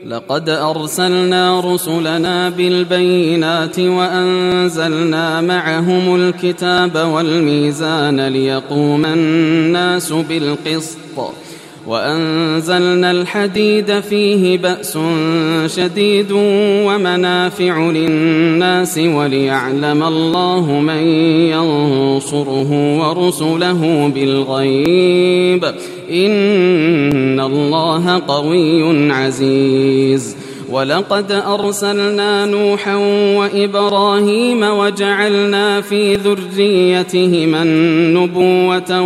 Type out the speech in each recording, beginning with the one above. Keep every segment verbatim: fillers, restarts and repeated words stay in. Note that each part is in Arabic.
لقد أرسلنا رسلنا بالبينات وأنزلنا معهم الكتاب والميزان ليقوم الناس بالقسط وأنزلنا الحديد فيه بأس شديد ومنافع للناس وليعلم الله من ينصره ورسله بالغيب إن الله قوي عزيز. ولقد أرسلنا نوحا وإبراهيم وجعلنا في ذريتهما النبوة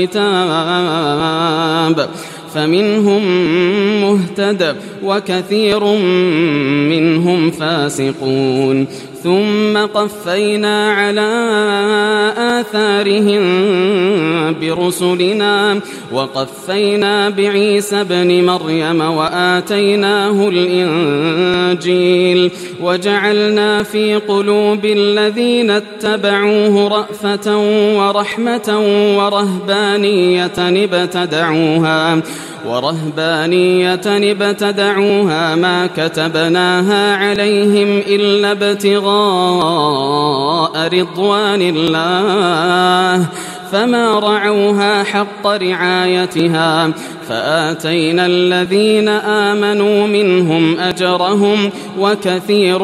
والكتاب فمنهم مهتد وكثير منهم فاسقون. ثم قفينا على آثارهم برسلنا وقفينا بعيسى ابن مريم وآتيناه الإنجيل وجعلنا في قلوب الذين اتبعوه رأفة ورحمة ورهبانية ابتدعوها ورهبانية ابتدعوها ما كتبناها عليهم إلا ابتغاء رضوان الله فما رعوها حق رعايتها فآتينا الذين آمنوا منهم أجرهم وكثير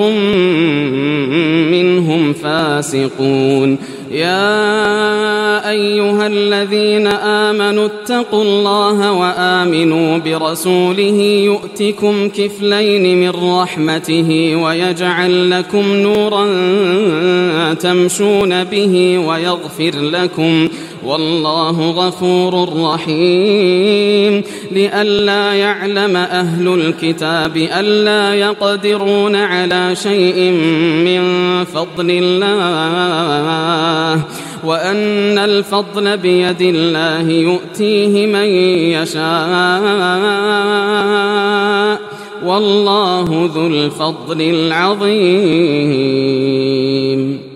منهم فاسقون. يا أيها الذين آمنوا اتقوا الله وآمنوا برسوله يؤتكم كفلين من رحمته ويجعل لكم نورا تمشون به ويغفر لكم والله غفور رحيم. لئلا يعلم أهل الكتاب ألا يقدرون على شيء من فضل الله وأن الفضل بيد الله يؤتيه من يشاء والله ذو الفضل العظيم.